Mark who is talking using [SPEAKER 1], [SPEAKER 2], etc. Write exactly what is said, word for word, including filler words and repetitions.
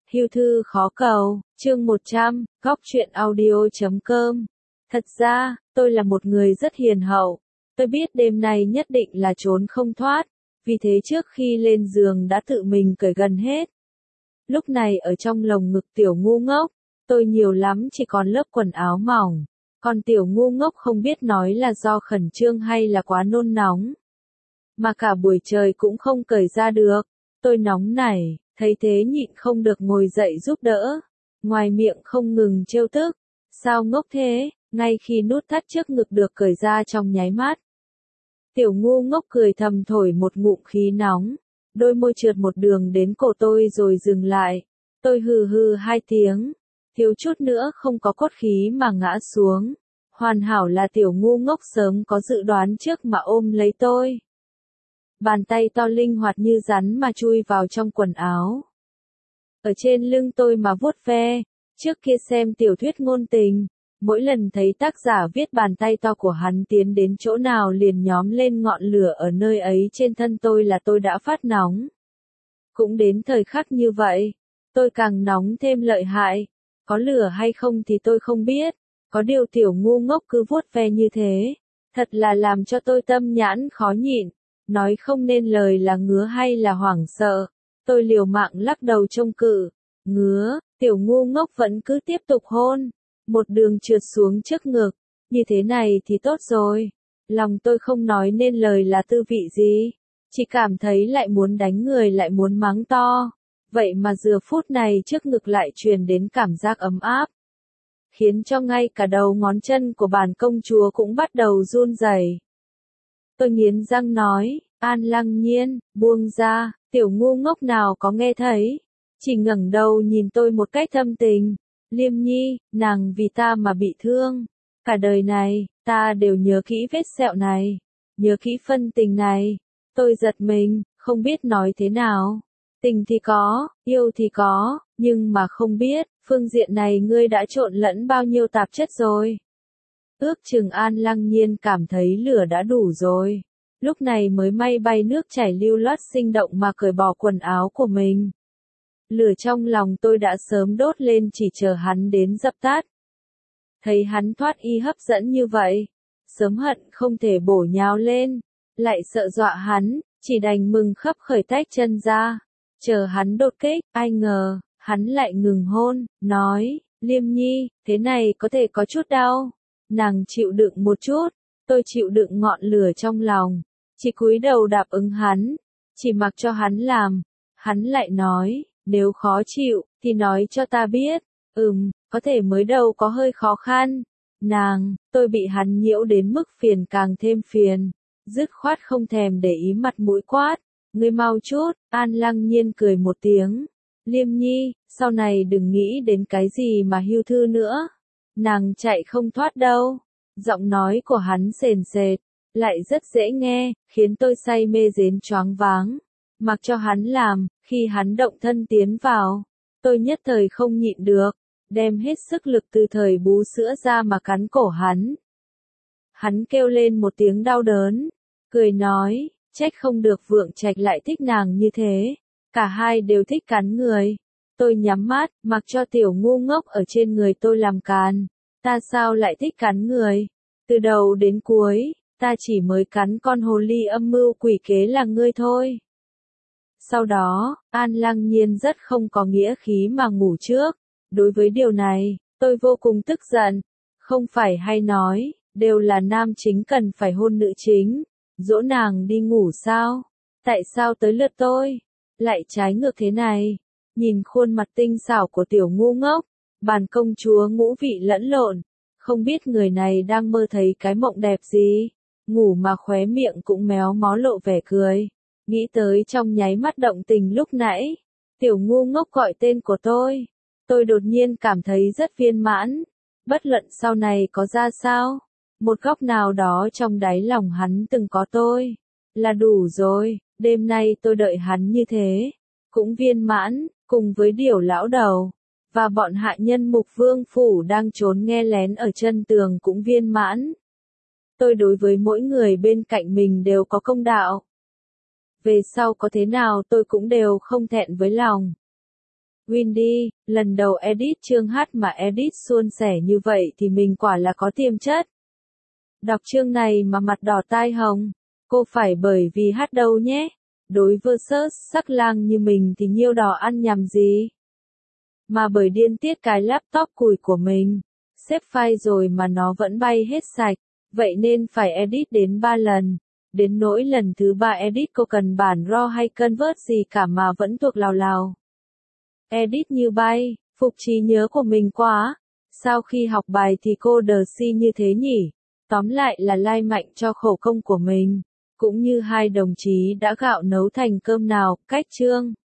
[SPEAKER 1] Hưu thư khó cầu, chương một trăm, góc truyện audio chấm com. Thật ra, tôi là một người rất hiền hậu. Tôi biết đêm nay nhất định là trốn không thoát, vì thế trước khi lên giường đã tự mình cởi gần hết. Lúc này ở trong lồng ngực tiểu ngu ngốc, tôi nhiều lắm chỉ còn lớp quần áo mỏng. Còn tiểu ngu ngốc không biết nói là do khẩn trương hay là quá nôn nóng. Mà cả buổi trời cũng không cởi ra được. Tôi nóng nảy, thấy thế nhịn không được ngồi dậy giúp đỡ. Ngoài miệng không ngừng trêu tức. Sao ngốc thế, ngay khi nút thắt trước ngực được cởi ra trong nháy mắt. Tiểu ngu ngốc cười thầm thổi một ngụm khí nóng. Đôi môi trượt một đường đến cổ tôi rồi dừng lại. Tôi hừ hừ hai tiếng. Thiếu chút nữa không có cốt khí mà ngã xuống. Hoàn hảo là tiểu ngu ngốc sớm có dự đoán trước mà ôm lấy tôi. Bàn tay to linh hoạt như rắn mà chui vào trong quần áo. Ở trên lưng tôi mà vuốt ve. Trước kia xem tiểu thuyết ngôn tình, mỗi lần thấy tác giả viết bàn tay to của hắn tiến đến chỗ nào liền nhóm lên ngọn lửa ở nơi ấy trên thân tôi là tôi đã phát nóng. Cũng đến thời khắc như vậy, tôi càng nóng thêm lợi hại. Có lửa hay không thì tôi không biết, có điều tiểu ngu ngốc cứ vuốt ve như thế, thật là làm cho tôi tâm nhãn khó nhịn, nói không nên lời là ngứa hay là hoảng sợ. Tôi liều mạng lắc đầu trông cự, ngứa, tiểu ngu ngốc vẫn cứ tiếp tục hôn, một đường trượt xuống trước ngực, như thế này thì tốt rồi. Lòng tôi không nói nên lời là tư vị gì, chỉ cảm thấy lại muốn đánh người lại muốn mắng to. Vậy mà giờ phút này trước ngực lại truyền đến cảm giác ấm áp, khiến cho ngay cả đầu ngón chân của bản công chúa cũng bắt đầu run rẩy. Tôi nghiến răng nói, An Lăng Nhiên, buông ra, tiểu ngu ngốc nào có nghe thấy, chỉ ngẩng đầu nhìn tôi một cách thâm tình. Liêm Nhi, nàng vì ta mà bị thương, cả đời này, ta đều nhớ kỹ vết sẹo này, nhớ kỹ phân tình này. Tôi giật mình, không biết nói thế nào. Tình thì có, yêu thì có, nhưng mà không biết, phương diện này ngươi đã trộn lẫn bao nhiêu tạp chất rồi. Ước chừng An Lăng Nhiên cảm thấy lửa đã đủ rồi. Lúc này mới may bay nước chảy lưu loát sinh động mà cởi bỏ quần áo của mình. Lửa trong lòng tôi đã sớm đốt lên chỉ chờ hắn đến dập tắt. Thấy hắn thoát y hấp dẫn như vậy, sớm hận không thể bổ nhào lên, lại sợ dọa hắn, chỉ đành mừng khấp khởi tách chân ra. Chờ hắn đột kích, ai ngờ, hắn lại ngừng hôn, nói, Liêm Nhi, thế này có thể có chút đau. Nàng chịu đựng một chút, tôi chịu đựng ngọn lửa trong lòng, chỉ cúi đầu đáp ứng hắn, chỉ mặc cho hắn làm. Hắn lại nói, nếu khó chịu, thì nói cho ta biết. Ừm, có thể mới đầu có hơi khó khăn. Nàng, tôi bị hắn nhiễu đến mức phiền càng thêm phiền, dứt khoát không thèm để ý mặt mũi quát. Ngươi mau chút. An Lăng Nhiên cười một tiếng. Liêm Nhi, sau này đừng nghĩ đến cái gì mà hưu thư nữa. Nàng chạy không thoát đâu. Giọng nói của hắn sền sệt, lại rất dễ nghe, khiến tôi say mê đến choáng váng. Mặc cho hắn làm, khi hắn động thân tiến vào, tôi nhất thời không nhịn được, đem hết sức lực từ thời bú sữa ra mà cắn cổ hắn. Hắn kêu lên một tiếng đau đớn, cười nói, trách không được Vượng Trạch lại thích nàng như thế, cả hai đều thích cắn người. Tôi nhắm mắt, mặc cho tiểu ngu ngốc ở trên người tôi làm càn. Ta sao lại thích cắn người? Từ đầu đến cuối, ta chỉ mới cắn con hồ ly âm mưu quỷ kế là ngươi thôi. Sau đó, An Lăng Nhiên rất không có nghĩa khí mà ngủ trước. Đối với điều này, tôi vô cùng tức giận. Không phải hay nói, đều là nam chính cần phải hôn nữ chính. Dỗ nàng đi ngủ sao? Tại sao tới lượt tôi? Lại trái ngược thế này. Nhìn khuôn mặt tinh xảo của tiểu ngu ngốc, bản công chúa ngũ vị lẫn lộn. Không biết người này đang mơ thấy cái mộng đẹp gì. Ngủ mà khóe miệng cũng méo mó lộ vẻ cười. Nghĩ tới trong nháy mắt động tình lúc nãy, tiểu ngu ngốc gọi tên của tôi. Tôi đột nhiên cảm thấy rất viên mãn. Bất luận sau này có ra sao, một góc nào đó trong đáy lòng hắn từng có tôi, là đủ rồi. Đêm nay tôi đợi hắn như thế, cũng viên mãn, cùng với Điểu lão đầu, và bọn hạ nhân Mục Vương Phủ đang trốn nghe lén ở chân tường cũng viên mãn. Tôi đối với mỗi người bên cạnh mình đều có công đạo. Về sau có thế nào tôi cũng đều không thẹn với lòng. Windy, lần đầu edit chương hát mà edit suôn sẻ như vậy thì mình quả là có tiềm chất. Đọc chương này mà mặt đỏ tai hồng. Cô phải bởi vì hát đâu nhé. Đối versus sắc lang như mình thì nhiêu đỏ ăn nhằm gì. Mà bởi điên tiết cái laptop cùi của mình. Xếp file rồi mà nó vẫn bay hết sạch. Vậy nên phải edit đến ba lần. Đến nỗi lần thứ ba edit cô cần bản raw hay convert gì cả mà vẫn thuộc lào lào. Edit như bay, phục trí nhớ của mình quá. Sau khi học bài thì cô đờ si như thế nhỉ? Tóm lại là lai mạnh cho khổ công của mình. Cũng như hai đồng chí đã gạo nấu thành cơm nào, cách chương.